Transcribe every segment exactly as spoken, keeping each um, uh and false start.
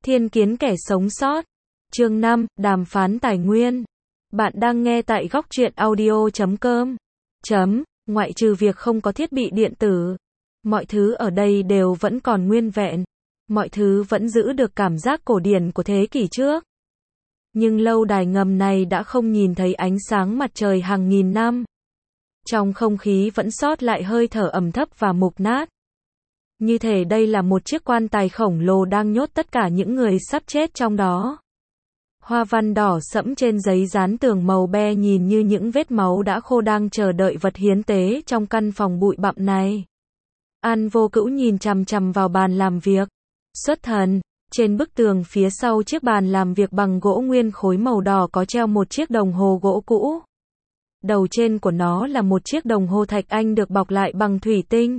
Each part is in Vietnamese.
Thiên kiến kẻ sống sót. Chương năm, đàm phán tài nguyên. Bạn đang nghe tại góc truyện audio chấm com. Chấm, ngoại trừ việc không có thiết bị điện tử. Mọi thứ ở đây đều vẫn còn nguyên vẹn. Mọi thứ vẫn giữ được cảm giác cổ điển của thế kỷ trước. Nhưng lâu đài ngầm này đã không nhìn thấy ánh sáng mặt trời hàng nghìn năm. Trong không khí vẫn sót lại hơi thở ẩm thấp và mục nát. Như thể đây là một chiếc quan tài khổng lồ đang nhốt tất cả những người sắp chết trong đó. Hoa văn đỏ sẫm trên giấy dán tường màu be nhìn như những vết máu đã khô đang chờ đợi vật hiến tế trong căn phòng bụi bặm này. An Vô Cữu nhìn chằm chằm vào bàn làm việc. Xuất thần, trên bức tường phía sau chiếc bàn làm việc bằng gỗ nguyên khối màu đỏ có treo một chiếc đồng hồ gỗ cũ. Đầu trên của nó là một chiếc đồng hồ thạch anh được bọc lại bằng thủy tinh.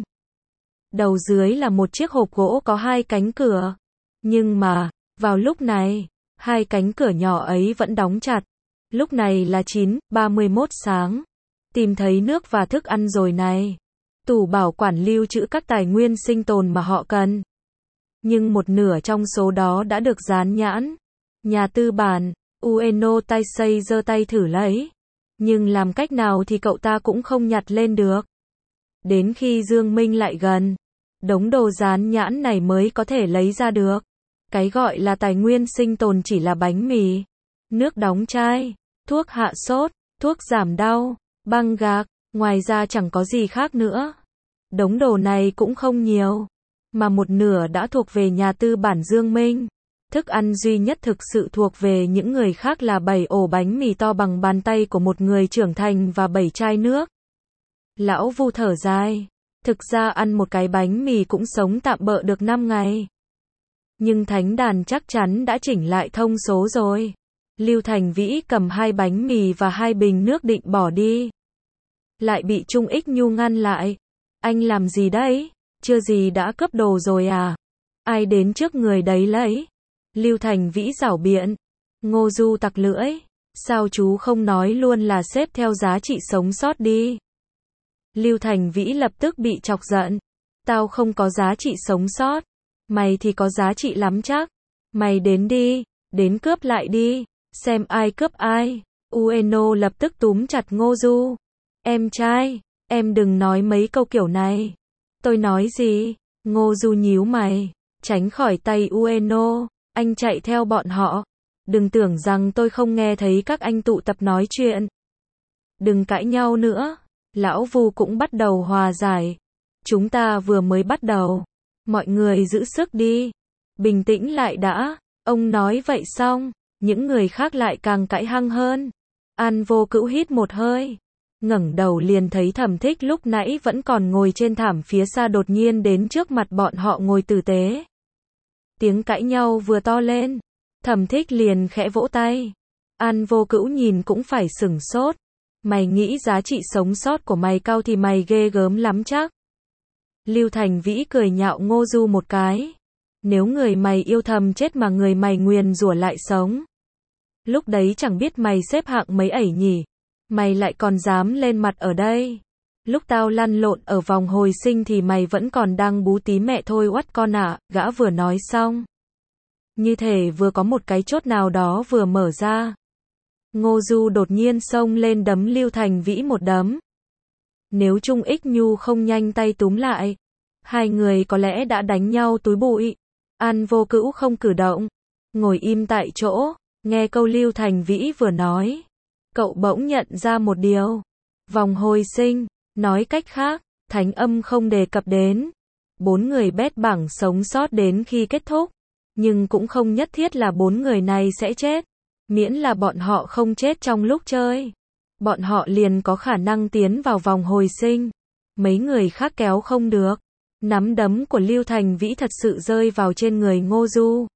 Đầu dưới là một chiếc hộp gỗ có hai cánh cửa. Nhưng mà, vào lúc này, hai cánh cửa nhỏ ấy vẫn đóng chặt. Lúc này là chín ba mươi mốt sáng. Tìm thấy nước và thức ăn rồi này. Tủ bảo quản lưu trữ các tài nguyên sinh tồn mà họ cần. Nhưng một nửa trong số đó đã được dán nhãn. Nhà tư bản, Ueno Taisei giơ tay thử lấy. Nhưng làm cách nào thì cậu ta cũng không nhặt lên được. Đến khi Dương Minh lại gần, đống đồ dán nhãn này mới có thể lấy ra được. Cái gọi là tài nguyên sinh tồn chỉ là bánh mì, nước đóng chai, thuốc hạ sốt, thuốc giảm đau, băng gạc, ngoài ra chẳng có gì khác nữa. Đống đồ này cũng không nhiều, mà một nửa đã thuộc về nhà tư bản Dương Minh. Thức ăn duy nhất thực sự thuộc về những người khác là bảy ổ bánh mì to bằng bàn tay của một người trưởng thành và bảy chai nước. Lão Vu thở dài. Thực ra ăn một cái bánh mì cũng sống tạm bợ được năm ngày. Nhưng thánh đàn chắc chắn đã chỉnh lại thông số rồi. Lưu Thành Vĩ cầm hai bánh mì và hai bình nước định bỏ đi. Lại bị Trung Ích Nhu ngăn lại. Anh làm gì đấy? Chưa gì đã cướp đồ rồi à? Ai đến trước người đấy lấy? Lưu Thành Vĩ giảo biện. Ngô Du tặc lưỡi. Sao chú không nói luôn là xếp theo giá trị sống sót đi? Lưu Thành Vĩ lập tức bị chọc giận. Tao không có giá trị sống sót. Mày thì có giá trị lắm chắc. Mày đến đi, đến cướp lại đi, xem ai cướp ai. Ueno lập tức túm chặt Ngô Du. Em trai, em đừng nói mấy câu kiểu này. Tôi nói gì? Ngô Du nhíu mày, tránh khỏi tay Ueno. Anh chạy theo bọn họ. Đừng tưởng rằng tôi không nghe thấy các anh tụ tập nói chuyện. Đừng cãi nhau nữa. Lão Vu cũng bắt đầu hòa giải. Chúng ta vừa mới bắt đầu. Mọi người giữ sức đi. Bình tĩnh lại đã. Ông nói vậy xong, những người khác lại càng cãi hăng hơn. An Vô Cữu hít một hơi. Ngẩng đầu liền thấy Thẩm Thích lúc nãy vẫn còn ngồi trên thảm phía xa đột nhiên đến trước mặt bọn họ ngồi tử tế. Tiếng cãi nhau vừa to lên. Thẩm Thích liền khẽ vỗ tay. An Vô Cữu nhìn cũng phải sửng sốt. Mày nghĩ giá trị sống sót của mày cao thì mày ghê gớm lắm chắc. Lưu Thành Vĩ cười nhạo Ngô Du một cái. Nếu người mày yêu thầm chết mà người mày nguyền rủa lại sống. Lúc đấy chẳng biết mày xếp hạng mấy ẩy nhỉ. Mày lại còn dám lên mặt ở đây. Lúc tao lăn lộn ở vòng hồi sinh thì mày vẫn còn đang bú tí mẹ thôi oắt con ạ. Gã vừa nói xong. Như thể vừa có một cái chốt nào đó vừa mở ra. Ngô Du đột nhiên xông lên đấm Lưu Thành Vĩ một đấm. Nếu Trung Ích Nhu không nhanh tay túm lại, hai người có lẽ đã đánh nhau túi bụi. An Vô Cữu không cử động, ngồi im tại chỗ, nghe câu Lưu Thành Vĩ vừa nói. Cậu bỗng nhận ra một điều. Vòng hồi sinh, nói cách khác, thánh âm không đề cập đến. Bốn người bét bảng sống sót đến khi kết thúc. Nhưng cũng không nhất thiết là bốn người này sẽ chết. Miễn là bọn họ không chết trong lúc chơi. Bọn họ liền có khả năng tiến vào vòng hồi sinh. Mấy người khác kéo không được. Nắm đấm của Lưu Thành Vĩ thật sự rơi vào trên người Ngô Du.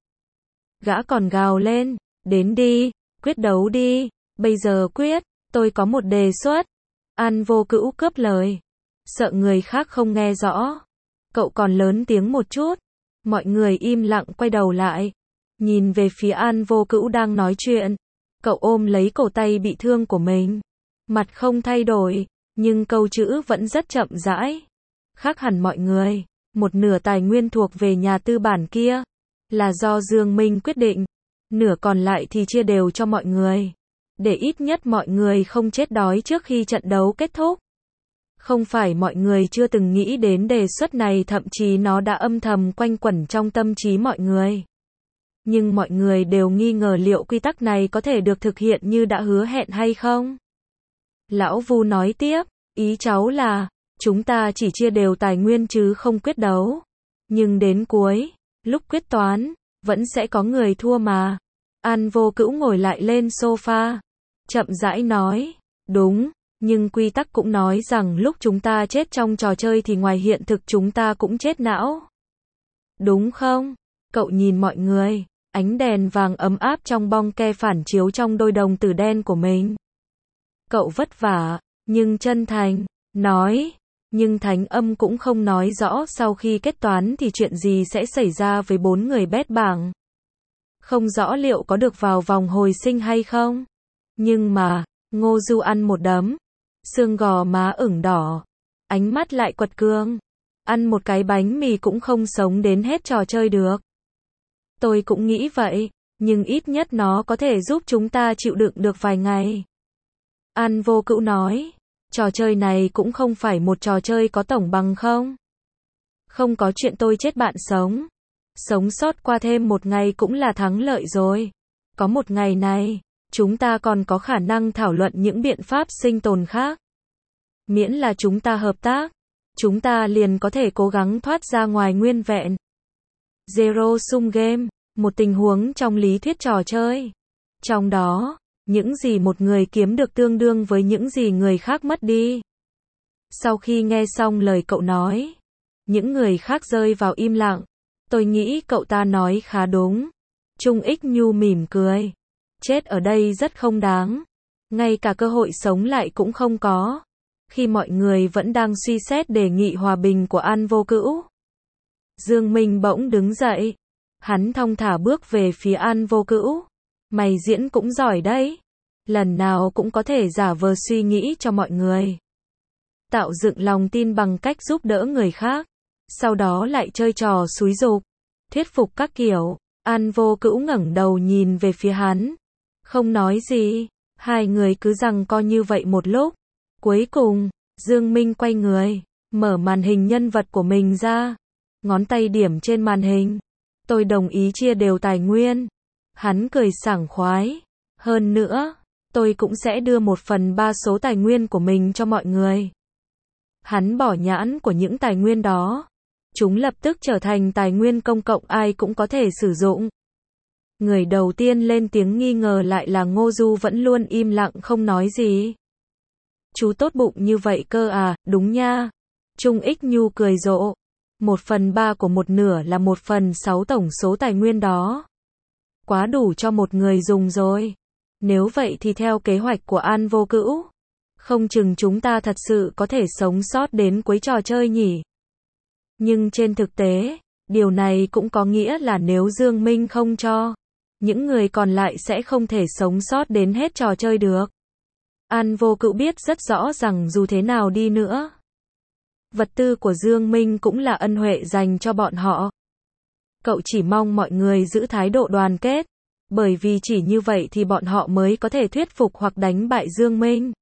Gã còn gào lên. Đến đi, quyết đấu đi. Bây giờ quyết, tôi có một đề xuất. An Vô Cữu cướp lời. Sợ người khác không nghe rõ. Cậu còn lớn tiếng một chút. Mọi người im lặng quay đầu lại. Nhìn về phía An Vô Cữu đang nói chuyện. Cậu ôm lấy cổ tay bị thương của mình. Mặt không thay đổi, nhưng câu chữ vẫn rất chậm rãi. Khác hẳn mọi người, một nửa tài nguyên thuộc về nhà tư bản kia. là do Dương Minh quyết định, nửa còn lại thì chia đều cho mọi người, để ít nhất mọi người không chết đói trước khi trận đấu kết thúc. Không phải mọi người chưa từng nghĩ đến đề xuất này, thậm chí nó đã âm thầm quanh quẩn trong tâm trí mọi người. Nhưng mọi người đều nghi ngờ liệu quy tắc này có thể được thực hiện như đã hứa hẹn hay không. Lão Vu nói tiếp, ý cháu là, chúng ta chỉ chia đều tài nguyên chứ không quyết đấu. Nhưng đến cuối, lúc quyết toán, vẫn sẽ có người thua mà. An Vô Cữu ngồi lại lên sofa, chậm rãi nói, đúng, nhưng quy tắc cũng nói rằng lúc chúng ta chết trong trò chơi thì ngoài hiện thực chúng ta cũng chết não. Đúng không? Cậu nhìn mọi người, ánh đèn vàng ấm áp trong bong ke phản chiếu trong đôi đồng tử đen của mình. Cậu vất vả, nhưng chân thành, nói, nhưng thánh âm cũng không nói rõ sau khi kết toán thì chuyện gì sẽ xảy ra với bốn người bét bảng. Không rõ liệu có được vào vòng hồi sinh hay không. Nhưng mà, Ngô Du ăn một đấm, xương gò má ửng đỏ, ánh mắt lại quật cường. Ăn một cái bánh mì cũng không sống đến hết trò chơi được. Tôi cũng nghĩ vậy, nhưng ít nhất nó có thể giúp chúng ta chịu đựng được vài ngày. An Vô Cữu nói, trò chơi này cũng không phải một trò chơi có tổng bằng không. Không có chuyện tôi chết bạn sống. Sống sót qua thêm một ngày cũng là thắng lợi rồi. Có một ngày này, chúng ta còn có khả năng thảo luận những biện pháp sinh tồn khác. Miễn là chúng ta hợp tác, chúng ta liền có thể cố gắng thoát ra ngoài nguyên vẹn. Zero sum game, một tình huống trong lý thuyết trò chơi. Trong đó, những gì một người kiếm được tương đương với những gì người khác mất đi. Sau khi nghe xong lời cậu nói, những người khác rơi vào im lặng. Tôi nghĩ cậu ta nói khá đúng. Trung Ích Nhu mỉm cười. Chết ở đây rất không đáng. Ngay cả cơ hội sống lại cũng không có. Khi mọi người vẫn đang suy xét đề nghị hòa bình của An Vô Cữu, Dương Minh bỗng đứng dậy. Hắn thong thả bước về phía An Vô Cữu. Mày diễn cũng giỏi đấy. Lần nào cũng có thể giả vờ suy nghĩ cho mọi người. Tạo dựng lòng tin bằng cách giúp đỡ người khác. Sau đó lại chơi trò xúi giục, thuyết phục các kiểu. An Vô Cữu ngẩng đầu nhìn về phía hắn. Không nói gì. Hai người cứ giằng co như vậy một lúc. Cuối cùng, Dương Minh quay người, mở màn hình nhân vật của mình ra. Ngón tay điểm trên màn hình. Tôi đồng ý chia đều tài nguyên. Hắn cười sảng khoái. Hơn nữa, tôi cũng sẽ đưa một phần ba số tài nguyên của mình cho mọi người. Hắn bỏ nhãn của những tài nguyên đó. Chúng lập tức trở thành tài nguyên công cộng ai cũng có thể sử dụng. Người đầu tiên lên tiếng nghi ngờ lại là Ngô Du vẫn luôn im lặng không nói gì. Chú tốt bụng như vậy cơ à, đúng nha. Trung Ích Nhu cười rộ. Một phần ba của một nửa là một phần sáu tổng số tài nguyên đó. Quá đủ cho một người dùng rồi. Nếu vậy thì theo kế hoạch của An Vô Cữu, không chừng chúng ta thật sự có thể sống sót đến cuối trò chơi nhỉ. Nhưng trên thực tế, điều này cũng có nghĩa là nếu Dương Minh không cho, những người còn lại sẽ không thể sống sót đến hết trò chơi được. An Vô Cữu biết rất rõ rằng dù thế nào đi nữa, vật tư của Dương Minh cũng là ân huệ dành cho bọn họ. Cậu chỉ mong mọi người giữ thái độ đoàn kết, bởi vì chỉ như vậy thì bọn họ mới có thể thuyết phục hoặc đánh bại Dương Minh.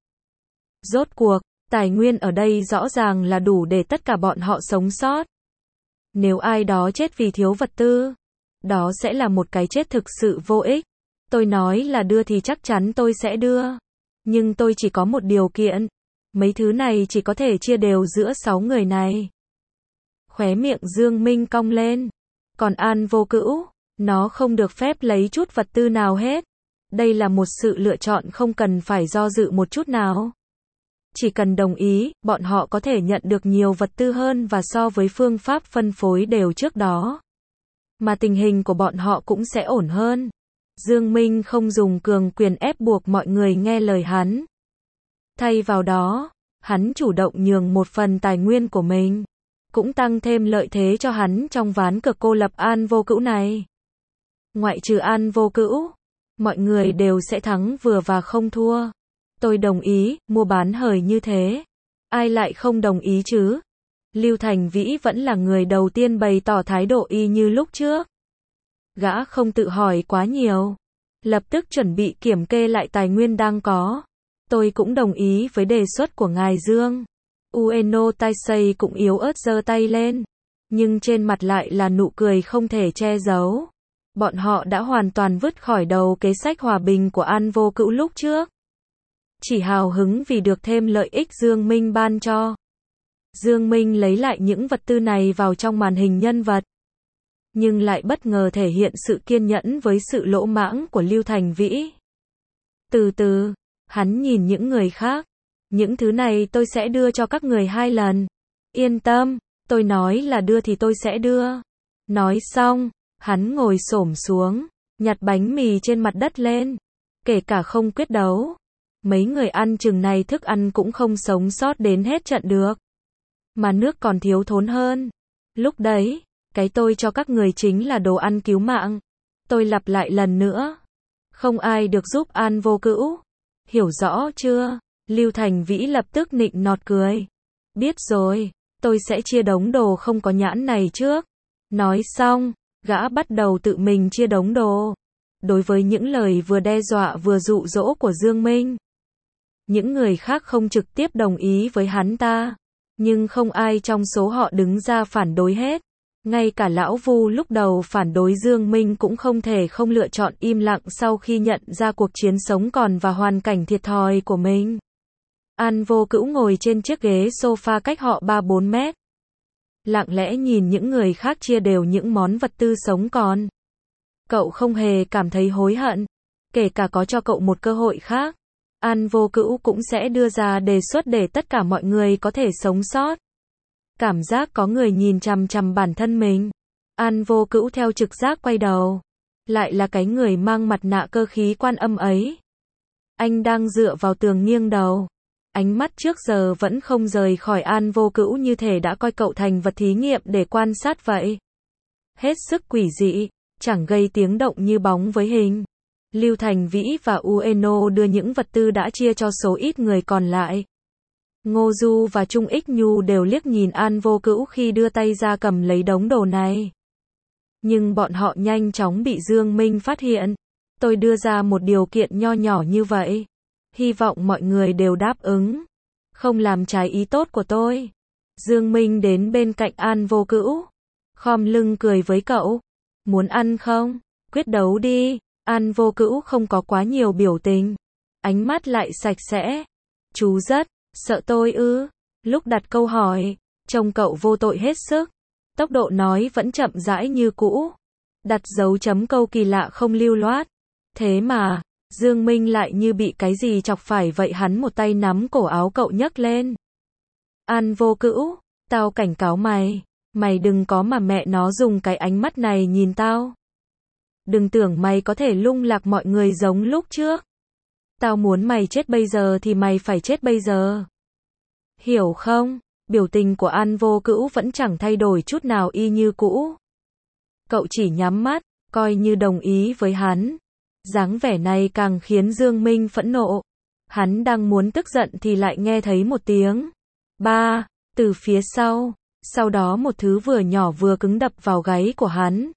Rốt cuộc, tài nguyên ở đây rõ ràng là đủ để tất cả bọn họ sống sót. Nếu ai đó chết vì thiếu vật tư, đó sẽ là một cái chết thực sự vô ích. Tôi nói là đưa thì chắc chắn tôi sẽ đưa. Nhưng tôi chỉ có một điều kiện. Mấy thứ này chỉ có thể chia đều giữa sáu người này. Khóe miệng Dương Minh cong lên. Còn An Vô Cữu, nó không được phép lấy chút vật tư nào hết. Đây là một sự lựa chọn không cần phải do dự một chút nào. Chỉ cần đồng ý, bọn họ có thể nhận được nhiều vật tư hơn và so với phương pháp phân phối đều trước đó. Mà tình hình của bọn họ cũng sẽ ổn hơn. Dương Minh không dùng cường quyền ép buộc mọi người nghe lời hắn. Thay vào đó, hắn chủ động nhường một phần tài nguyên của mình. Cũng tăng thêm lợi thế cho hắn trong ván cược cô lập An Vô Cữu này. Ngoại trừ An Vô Cữu, mọi người đều sẽ thắng vừa và không thua. Tôi đồng ý, mua bán hời như thế. Ai lại không đồng ý chứ? Lưu Thành Vĩ vẫn là người đầu tiên bày tỏ thái độ y như lúc trước. Gã không tự hỏi quá nhiều. Lập tức chuẩn bị kiểm kê lại tài nguyên đang có. Tôi cũng đồng ý với đề xuất của ngài Dương. Ueno Taisei cũng yếu ớt giơ tay lên. Nhưng trên mặt lại là nụ cười không thể che giấu. Bọn họ đã hoàn toàn vứt khỏi đầu kế sách hòa bình của An Vô Cữu lúc trước. Chỉ hào hứng vì được thêm lợi ích Dương Minh ban cho. Dương Minh lấy lại những vật tư này vào trong màn hình nhân vật. Nhưng lại bất ngờ thể hiện sự kiên nhẫn với sự lỗ mãng của Lưu Thành Vĩ. Từ từ, hắn nhìn những người khác. Những thứ này tôi sẽ đưa cho các người hai lần. Yên tâm, tôi nói là đưa thì tôi sẽ đưa. Nói xong, hắn ngồi xổm xuống, nhặt bánh mì trên mặt đất lên. Kể cả không quyết đấu. Mấy người ăn chừng này thức ăn cũng không sống sót đến hết trận được. Mà nước còn thiếu thốn hơn. Lúc đấy, cái tôi cho các người chính là đồ ăn cứu mạng. Tôi lặp lại lần nữa. Không ai được giúp An Vô Cữu. Hiểu rõ chưa? Lưu Thành Vĩ lập tức nịnh nọt cười. Biết rồi, tôi sẽ chia đống đồ không có nhãn này trước. Nói xong, gã bắt đầu tự mình chia đống đồ. Đối với những lời vừa đe dọa vừa dụ dỗ của Dương Minh, những người khác không trực tiếp đồng ý với hắn ta. Nhưng không ai trong số họ đứng ra phản đối hết. Ngay cả lão Vu lúc đầu phản đối Dương Minh cũng không thể không lựa chọn im lặng sau khi nhận ra cuộc chiến sống còn và hoàn cảnh thiệt thòi của mình. An Vô Cữu ngồi trên chiếc ghế sofa cách họ ba bốn mét. Lặng lẽ nhìn những người khác chia đều những món vật tư sống còn. Cậu không hề cảm thấy hối hận. Kể cả có cho cậu một cơ hội khác, An Vô Cữu cũng sẽ đưa ra đề xuất để tất cả mọi người có thể sống sót. Cảm giác có người nhìn chằm chằm bản thân mình. An Vô Cữu theo trực giác quay đầu. Lại là cái người mang mặt nạ cơ khí Quan Âm ấy. Anh đang dựa vào tường nghiêng đầu. Ánh mắt trước giờ vẫn không rời khỏi An Vô Cữu như thể đã coi cậu thành vật thí nghiệm để quan sát vậy. Hết sức quỷ dị, chẳng gây tiếng động như bóng với hình. Lưu Thành Vĩ và Ueno đưa những vật tư đã chia cho số ít người còn lại. Ngô Du và Trung Ích Nhu đều liếc nhìn An Vô Cữu khi đưa tay ra cầm lấy đống đồ này. Nhưng bọn họ nhanh chóng bị Dương Minh phát hiện. Tôi đưa ra một điều kiện nho nhỏ như vậy. Hy vọng mọi người đều đáp ứng. Không làm trái ý tốt của tôi. Dương Minh đến bên cạnh An Vô Cữu. Khom lưng cười với cậu. Muốn ăn không? Quyết đấu đi. An Vô Cữu không có quá nhiều biểu tình. Ánh mắt lại sạch sẽ. Chú rất sợ tôi ư? Lúc đặt câu hỏi, trông cậu vô tội hết sức. Tốc độ nói vẫn chậm rãi như cũ. Đặt dấu chấm câu kỳ lạ không lưu loát. Thế mà, Dương Minh lại như bị cái gì chọc phải vậy, hắn một tay nắm cổ áo cậu nhấc lên. An Vô Cữu, tao cảnh cáo mày. Mày đừng có mà mẹ nó dùng cái ánh mắt này nhìn tao. Đừng tưởng mày có thể lung lạc mọi người giống lúc trước. Tao muốn mày chết bây giờ thì mày phải chết bây giờ. Hiểu không? Biểu tình của An Vô Cữu vẫn chẳng thay đổi chút nào, y như cũ. Cậu chỉ nhắm mắt, coi như đồng ý với hắn. Dáng vẻ này càng khiến Dương Minh phẫn nộ. Hắn đang muốn tức giận thì lại nghe thấy một tiếng ba từ phía sau. Sau đó một thứ vừa nhỏ vừa cứng đập vào gáy của hắn.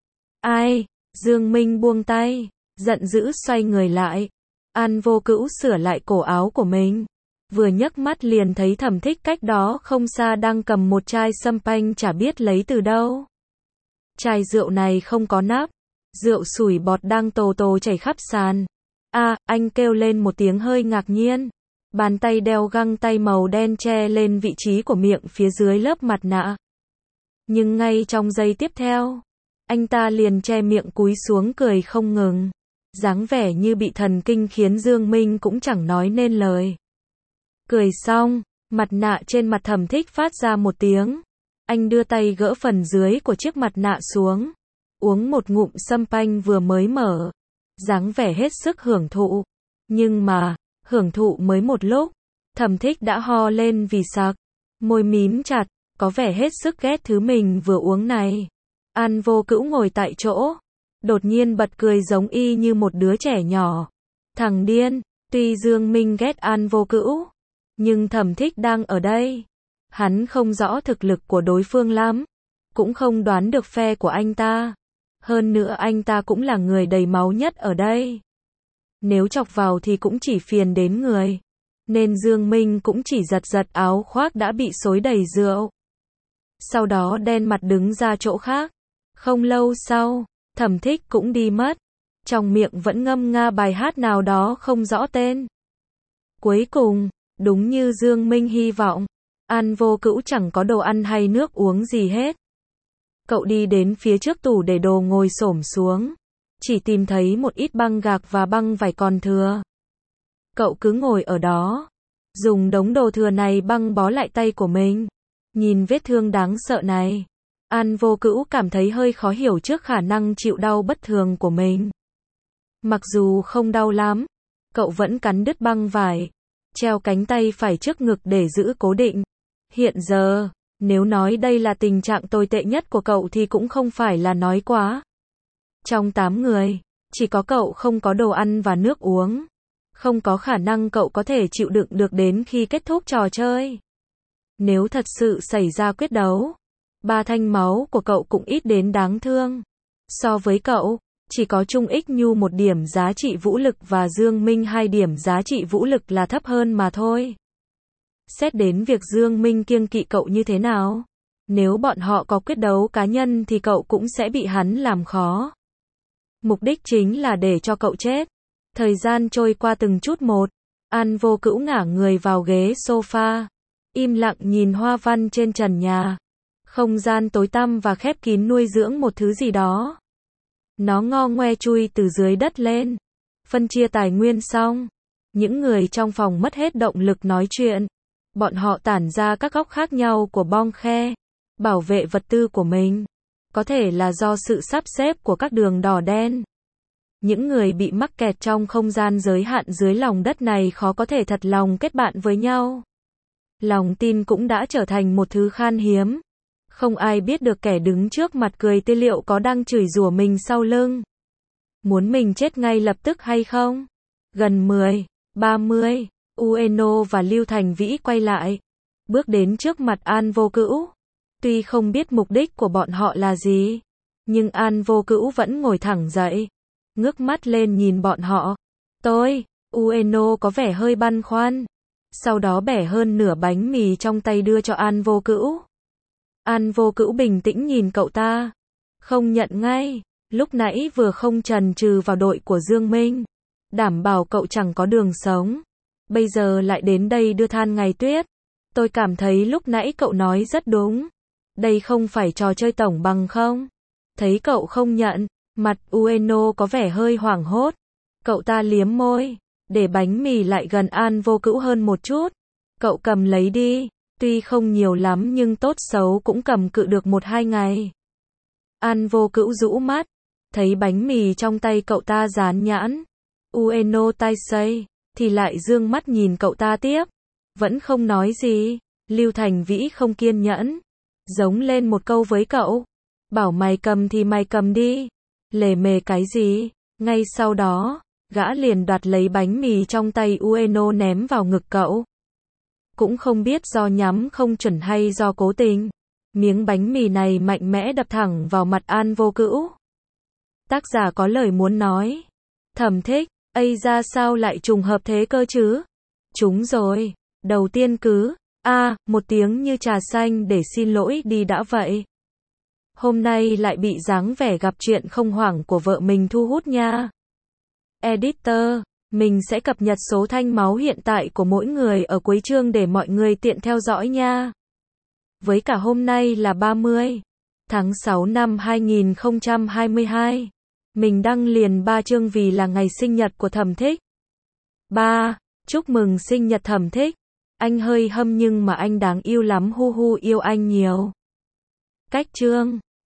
Ai? Dương Minh buông tay, giận dữ xoay người lại. An Vô Cữu sửa lại cổ áo của mình. Vừa nhấc mắt liền thấy Thẩm Thích cách đó không xa đang cầm một chai sâm panh chả biết lấy từ đâu. Chai rượu này không có nắp. Rượu sủi bọt đang tồ tồ chảy khắp sàn. A, à, anh kêu lên một tiếng hơi ngạc nhiên. Bàn tay đeo găng tay màu đen che lên vị trí của miệng phía dưới lớp mặt nạ. Nhưng ngay trong giây tiếp theo, anh ta liền che miệng cúi xuống cười không ngừng. Dáng vẻ như bị thần kinh khiến Dương Minh cũng chẳng nói nên lời. Cười xong, mặt nạ trên mặt Thẩm Thích phát ra một tiếng. Anh đưa tay gỡ phần dưới của chiếc mặt nạ xuống. Uống một ngụm sâm panh vừa mới mở. Dáng vẻ hết sức hưởng thụ. Nhưng mà, hưởng thụ mới một lúc, Thẩm Thích đã ho lên vì sặc. Môi mím chặt, có vẻ hết sức ghét thứ mình vừa uống này. An Vô Cữu ngồi tại chỗ. Đột nhiên bật cười giống y như một đứa trẻ nhỏ. Thằng điên, tuy Dương Minh ghét An Vô Cữu, nhưng Thẩm Thích đang ở đây. Hắn không rõ thực lực của đối phương lắm, cũng không đoán được phe của anh ta. Hơn nữa anh ta cũng là người đầy máu nhất ở đây. Nếu chọc vào thì cũng chỉ phiền đến người. Nên Dương Minh cũng chỉ giật giật áo khoác đã bị xối đầy rượu. Sau đó đen mặt đứng ra chỗ khác. Không lâu sau, Thẩm Thích cũng đi mất. Trong miệng vẫn ngâm nga bài hát nào đó không rõ tên. Cuối cùng, đúng như Dương Minh hy vọng, An Vô Cữu chẳng có đồ ăn hay nước uống gì hết. Cậu đi đến phía trước tủ để đồ ngồi xổm xuống. Chỉ tìm thấy một ít băng gạc và băng vải còn thừa. Cậu cứ ngồi ở đó, dùng đống đồ thừa này băng bó lại tay của mình. Nhìn vết thương đáng sợ này, An Vô Cữu cảm thấy hơi khó hiểu trước khả năng chịu đau bất thường của mình. Mặc dù không đau lắm, cậu vẫn cắn đứt băng vải, treo cánh tay phải trước ngực để giữ cố định. Hiện giờ, nếu nói đây là tình trạng tồi tệ nhất của cậu thì cũng không phải là nói quá. Trong tám người, chỉ có cậu không có đồ ăn và nước uống. Không có khả năng cậu có thể chịu đựng được đến khi kết thúc trò chơi. Nếu thật sự xảy ra quyết đấu, ba thanh máu của cậu cũng ít đến đáng thương. So với cậu, chỉ có Trung Ích Nhu một điểm giá trị vũ lực và Dương Minh hai điểm giá trị vũ lực là thấp hơn mà thôi. Xét đến việc Dương Minh kiêng kỵ cậu như thế nào, nếu bọn họ có quyết đấu cá nhân thì cậu cũng sẽ bị hắn làm khó. Mục đích chính là để cho cậu chết. Thời gian trôi qua từng chút một, An Vô Cữu ngả người vào ghế sofa, im lặng nhìn hoa văn trên trần nhà. Không gian tối tăm và khép kín nuôi dưỡng một thứ gì đó. Nó ngo ngoe chui từ dưới đất lên. Phân chia tài nguyên xong, những người trong phòng mất hết động lực nói chuyện. Bọn họ tản ra các góc khác nhau của bong khe, bảo vệ vật tư của mình. Có thể là do sự sắp xếp của các đường đỏ đen. Những người bị mắc kẹt trong không gian giới hạn dưới lòng đất này khó có thể thật lòng kết bạn với nhau. Lòng tin cũng đã trở thành một thứ khan hiếm. Không ai biết được kẻ đứng trước mặt cười tê liệu có đang chửi rủa mình sau lưng. Muốn mình chết ngay lập tức hay không? Gần mười, ba mươi, Ueno và Lưu Thành Vĩ quay lại. Bước đến trước mặt An Vô Cữu. Tuy không biết mục đích của bọn họ là gì, nhưng An Vô Cữu vẫn ngồi thẳng dậy. Ngước mắt lên nhìn bọn họ. Tôi, Ueno có vẻ hơi băn khoăn. Sau đó bẻ hơn nửa bánh mì trong tay đưa cho An Vô Cữu. An Vô Cữu bình tĩnh nhìn cậu ta. Không nhận ngay. Lúc nãy vừa không chần chừ vào đội của Dương Minh. Đảm bảo cậu chẳng có đường sống. Bây giờ lại đến đây đưa than ngày tuyết. Tôi cảm thấy lúc nãy cậu nói rất đúng. Đây không phải trò chơi tổng bằng không? Thấy cậu không nhận, mặt Ueno có vẻ hơi hoảng hốt. Cậu ta liếm môi, để bánh mì lại gần An Vô Cữu hơn một chút. Cậu cầm lấy đi, tuy không nhiều lắm nhưng tốt xấu cũng cầm cự được một hai ngày. An Vô Cữu rũ mắt, thấy bánh mì trong tay cậu ta dán nhãn Ueno Taisei, thì lại dương mắt nhìn cậu ta tiếp. Vẫn không nói gì. Lưu Thành Vĩ không kiên nhẫn, giống lên một câu với cậu. Bảo mày cầm thì mày cầm đi. Lề mề cái gì? Ngay sau đó, gã liền đoạt lấy bánh mì trong tay Ueno ném vào ngực cậu. Cũng không biết do nhắm không chuẩn hay do cố tình. Miếng bánh mì này mạnh mẽ đập thẳng vào mặt An Vô Cữu. Tác giả có lời muốn nói. Thẩm Thích, ây ra sao lại trùng hợp thế cơ chứ? Chúng rồi. Đầu tiên cứ, a à, một tiếng như trà xanh để xin lỗi đi đã vậy. Hôm nay lại bị dáng vẻ gặp chuyện không hoảng của vợ mình thu hút nha. Editor, mình sẽ cập nhật số thanh máu hiện tại của mỗi người ở cuối chương để mọi người tiện theo dõi nha. Với cả hôm nay là ba mươi tháng sáu năm hai nghìn không trăm hai mươi hai. Mình đăng liền ba chương vì là ngày sinh nhật của Thẩm Thích. ba. Chúc mừng sinh nhật Thẩm Thích. Anh hơi hâm nhưng mà anh đáng yêu lắm, hu hu, yêu anh nhiều. Cách chương